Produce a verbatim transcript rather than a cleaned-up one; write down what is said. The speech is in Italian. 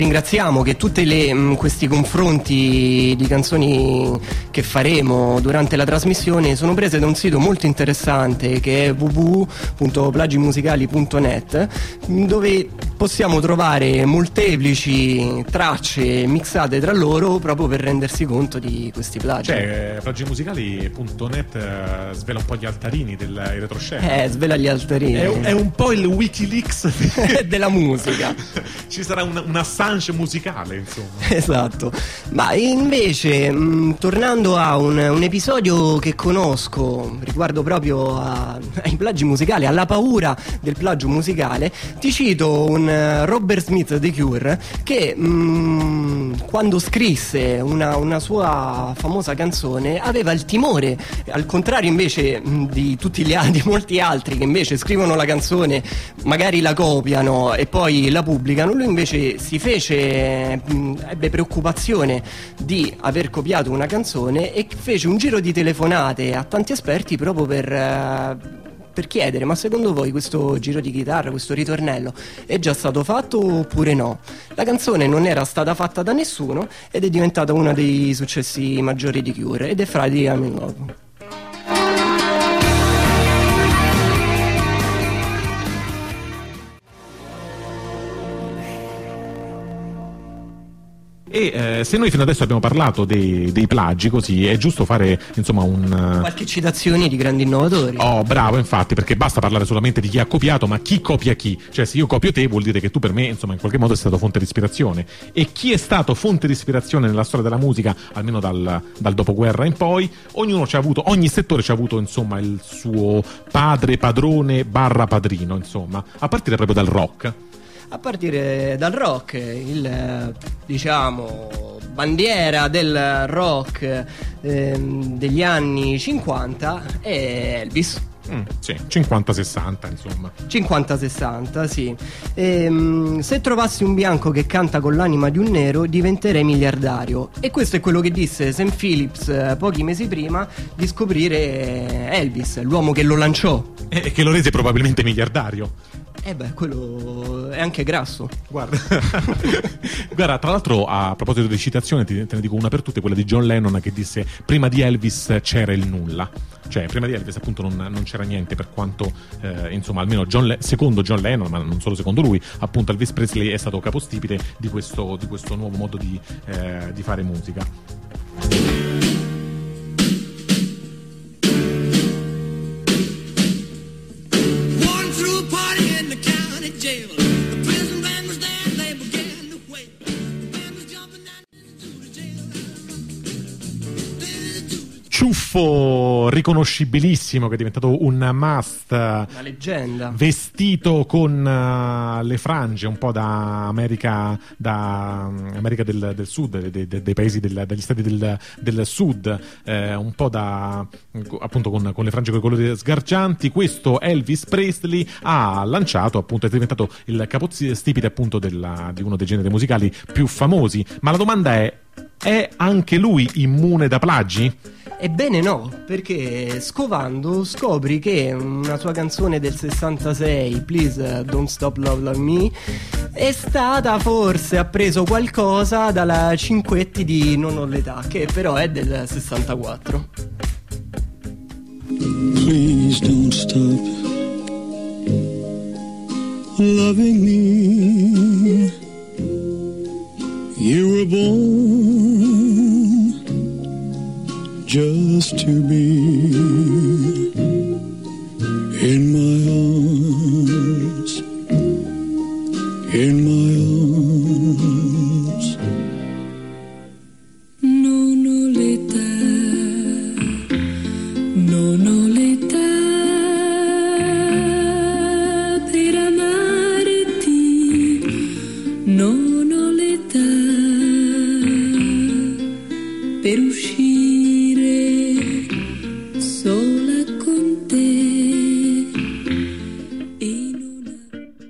Ringraziamo che tutti questi confronti di canzoni che faremo durante la trasmissione sono prese da un sito molto interessante che è w w w punto plagimusicali punto net, dove possiamo trovare molteplici tracce mixate tra loro proprio per rendersi conto di questi plagi. Cioè, plagimusicali punto net uh, svela un po' gli altarini del retroscena. Eh, svela gli altarini. È, è un po' il Wikileaks della musica. Ci sarà un, un Assange musicale, insomma. Esatto. Ma invece, mh, tornando a un, un episodio che conosco riguardo proprio a, ai plagi musicali, alla paura del plagio musicale, ti cito un uh, Robert Smith dei Cure che mh, quando scrisse una, una sua famosa canzone aveva il timore, al contrario invece mh, di tutti gli altri, di molti altri che invece scrivono la canzone, magari la copiano e poi la pubblicano. Lui invece si fece, mh, ebbe preoccupazione di aver copiato una canzone e fece un giro di telefonate a tanti esperti proprio per, uh, per chiedere: ma secondo voi questo giro di chitarra, questo ritornello è già stato fatto oppure no? La canzone non era stata fatta da nessuno ed è diventata uno dei successi maggiori di Cure ed è Friday I'm in Love. E eh, se noi fino adesso abbiamo parlato dei, dei plagi, così è giusto fare insomma un qualche citazione di grandi innovatori. Oh, bravo, infatti, perché basta parlare solamente di chi ha copiato, ma chi copia chi? Cioè, se io copio te vuol dire che tu per me insomma in qualche modo sei stato fonte di ispirazione. E chi è stato fonte di ispirazione nella storia della musica, almeno dal, dal dopoguerra in poi? Ognuno ci ha avuto, ogni settore ci ha avuto insomma il suo padre, padrone barra padrino, insomma, a partire proprio dal rock. A partire dal rock, il diciamo bandiera del rock ehm, degli anni cinquanta è Elvis. Mm, sì, cinquanta sessanta insomma. cinquanta sessanta, sì. Ehm, se trovassi un bianco che canta con l'anima di un nero diventerei miliardario. E questo è quello che disse Sam Phillips eh, pochi mesi prima di scoprire Elvis, l'uomo che lo lanciò. E che lo rese probabilmente miliardario. Eh beh, quello è anche grasso. Guarda, guarda, tra l'altro a proposito di citazione te ne dico una per tutte, quella di John Lennon che disse: prima di Elvis c'era il nulla. Cioè prima di Elvis appunto non, non c'era niente, per quanto eh, insomma almeno John Le- secondo John Lennon, ma non solo secondo lui, appunto Elvis Presley è stato capostipite di questo, di questo nuovo modo di, eh, di fare musica. Ciuffo riconoscibilissimo che è diventato un must, una leggenda, vestito con uh, le frange un po' da America, da um, America del, del Sud, de, de, dei paesi del, degli stati del, del Sud, eh, un po' da appunto con, con le frange con i colori sgargianti. Questo Elvis Presley ha lanciato, appunto, è diventato il capostipite appunto della, di uno dei generi musicali più famosi. Ma la domanda è: è anche lui immune da plagi? Ebbene no, perché scovando scopri che una sua canzone del sessantasei, Please Don't Stop Love Love Me, è stata forse, ha preso qualcosa dalla Cinquetti di Non ho l'età, che però è del sessantaquattro. Please don't stop loving me. You were born just to be in my arms, in my arms. Non ho l'età, non ho l'età per amarti, non ho l'età per uscire